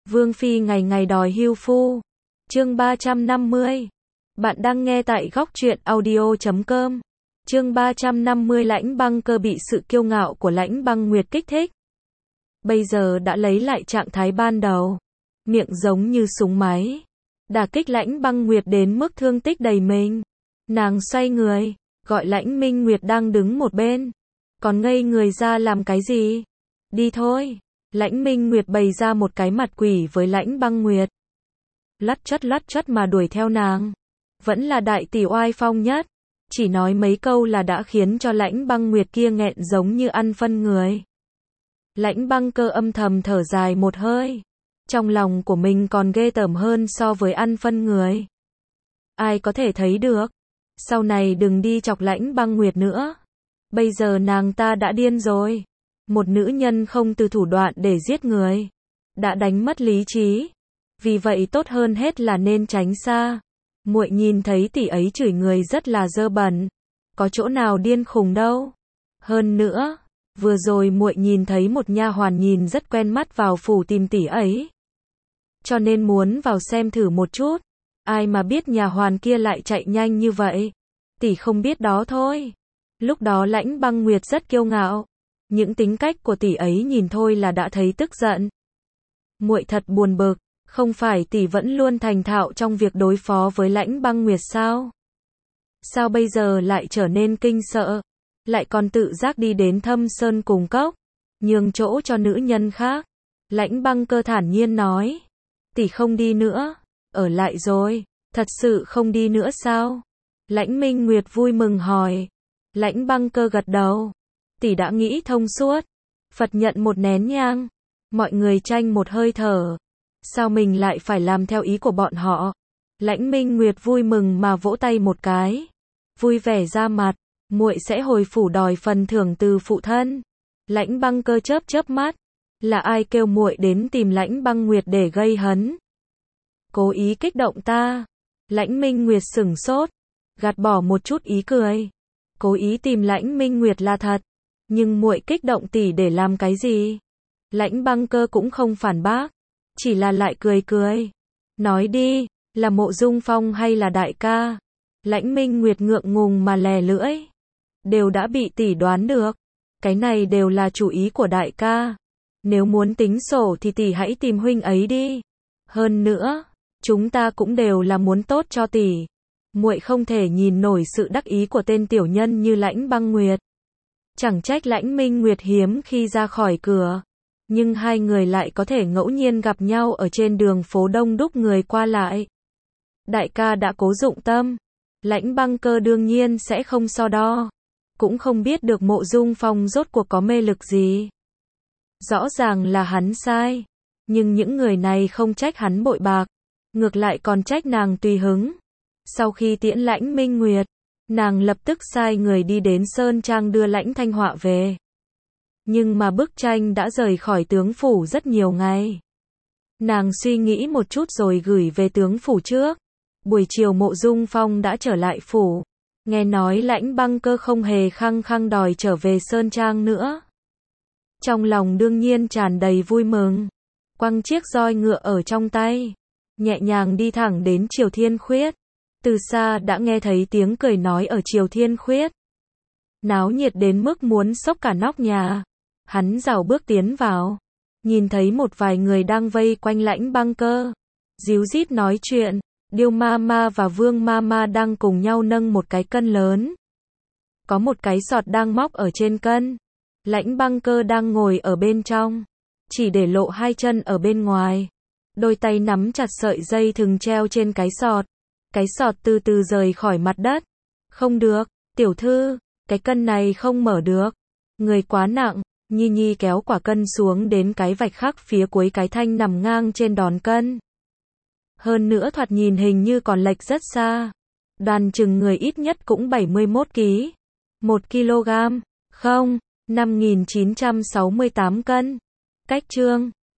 Vương Phi ngày ngày đòi hưu phu. Chương 350. Bạn đang nghe tại góc truyện audio.com. Chương 350. Lãnh Băng Cơ bị sự kiêu ngạo của Lãnh Băng Nguyệt kích thích. Bây giờ đã lấy lại trạng thái ban đầu. Miệng giống như súng máy. Đả kích Lãnh Băng Nguyệt đến mức thương tích đầy mình. Nàng xoay người, gọi Lãnh Minh Nguyệt đang đứng một bên. Còn ngây người ra làm cái gì? Đi thôi. Lãnh Minh Nguyệt bày ra một cái mặt quỷ với Lãnh Băng Nguyệt. Lắt chắt mà đuổi theo nàng. Vẫn là đại tỷ oai phong nhất. Chỉ nói mấy câu là đã khiến cho Lãnh Băng Nguyệt kia nghẹn giống như ăn phân người. Lãnh Băng Cơ âm thầm thở dài một hơi. Trong lòng của mình còn ghê tởm hơn so với ăn phân người. Ai có thể thấy được. Sau này đừng đi chọc Lãnh Băng Nguyệt nữa. Bây giờ nàng ta đã điên rồi. Một nữ nhân không từ thủ đoạn để giết người. Đã đánh mất lý trí. Vì vậy tốt hơn hết là nên tránh xa. Muội nhìn thấy tỷ ấy chửi người rất là dơ bẩn. Có chỗ nào điên khùng đâu. Hơn nữa, vừa rồi muội nhìn thấy một nha hoàn nhìn rất quen mắt vào phủ tìm tỷ ấy. Cho nên muốn vào xem thử một chút. Ai mà biết nhà hoàn kia lại chạy nhanh như vậy. Tỷ không biết đó thôi. Lúc đó Lãnh Băng Nguyệt rất kiêu ngạo. Những tính cách của tỷ ấy nhìn thôi là đã thấy tức giận. Muội thật buồn bực, không phải tỷ vẫn luôn thành thạo trong việc đối phó với Lãnh Băng Nguyệt sao? Sao bây giờ lại trở nên kinh sợ, lại còn tự giác đi đến Thâm Sơn Cùng Cốc, nhường chỗ cho nữ nhân khác? Lãnh Băng Cơ thản nhiên nói, tỷ không đi nữa, ở lại rồi, thật sự không đi nữa sao? Lãnh Minh Nguyệt vui mừng hỏi. Lãnh Băng Cơ gật đầu. Tỷ đã nghĩ thông suốt. Phật nhận một nén nhang. Mọi người tranh một hơi thở. Sao mình lại phải làm theo ý của bọn họ? Lãnh Minh Nguyệt vui mừng mà vỗ tay một cái. Vui vẻ ra mặt. Muội sẽ hồi phủ đòi phần thưởng từ phụ thân. Lãnh Băng Cơ chớp mắt. Là ai kêu muội đến tìm Lãnh Băng Nguyệt để gây hấn? Cố ý kích động ta. Lãnh Minh Nguyệt sửng sốt. Gạt bỏ một chút ý cười. Cố ý tìm Lãnh Minh Nguyệt là thật. Nhưng muội kích động tỷ để làm cái gì? Lãnh Băng Cơ cũng không phản bác. Chỉ là lại cười. Nói đi, là Mộ Dung Phong hay là đại ca? Lãnh Minh Nguyệt ngượng ngùng mà lè lưỡi. Đều đã bị tỷ đoán được. Cái này đều là chủ ý của đại ca. Nếu muốn tính sổ thì tỷ hãy tìm huynh ấy đi. Hơn nữa, chúng ta cũng đều là muốn tốt cho tỷ. Muội không thể nhìn nổi sự đắc ý của tên tiểu nhân như Lãnh Băng Nguyệt. Chẳng trách Lãnh Minh Nguyệt hiếm khi ra khỏi cửa. Nhưng hai người lại có thể ngẫu nhiên gặp nhau ở trên đường phố đông đúc người qua lại. Đại ca đã cố dụng tâm. Lãnh Băng Cơ đương nhiên sẽ không so đo. Cũng không biết được Mộ Dung Phong rốt cuộc có mê lực gì. Rõ ràng là hắn sai. Nhưng những người này không trách hắn bội bạc. Ngược lại còn trách nàng tùy hứng. Sau khi tiễn Lãnh Minh Nguyệt, nàng lập tức sai người đi đến Sơn Trang đưa Lãnh Thanh Họa về. Nhưng mà bức tranh đã rời khỏi tướng phủ rất nhiều ngày. Nàng suy nghĩ một chút rồi gửi về tướng phủ trước. Buổi chiều Mộ Dung Phong đã trở lại phủ. Nghe nói Lãnh Băng Cơ không hề khăng đòi trở về Sơn Trang nữa. Trong lòng đương nhiên tràn đầy vui mừng. Quăng chiếc roi ngựa ở trong tay. Nhẹ nhàng đi thẳng đến Triều Thiên Khuyết. Từ xa đã nghe thấy tiếng cười nói ở Triều Thiên Khuyết. Náo nhiệt đến mức muốn xốc cả nóc nhà. Hắn rảo bước tiến vào. Nhìn thấy một vài người đang vây quanh Lãnh Băng Cơ. Díu dít nói chuyện. Điêu Mama và Vương Mama đang cùng nhau nâng một cái cân lớn. Có một cái sọt đang móc ở trên cân. Lãnh Băng Cơ đang ngồi ở bên trong. Chỉ để lộ hai chân ở bên ngoài. Đôi tay nắm chặt sợi dây thừng treo trên cái sọt. Cái sọt từ từ rời khỏi mặt đất. Không được, tiểu thư, cái cân này không mở được. Người quá nặng. Nhi kéo quả cân xuống đến cái vạch khắc phía cuối cái thanh nằm ngang trên đòn cân. Hơn nữa thoạt nhìn hình như còn lệch rất xa. Đoàn chừng người ít nhất cũng 71 kg. 1 kg. Không, 5.968 cân. Cách chương.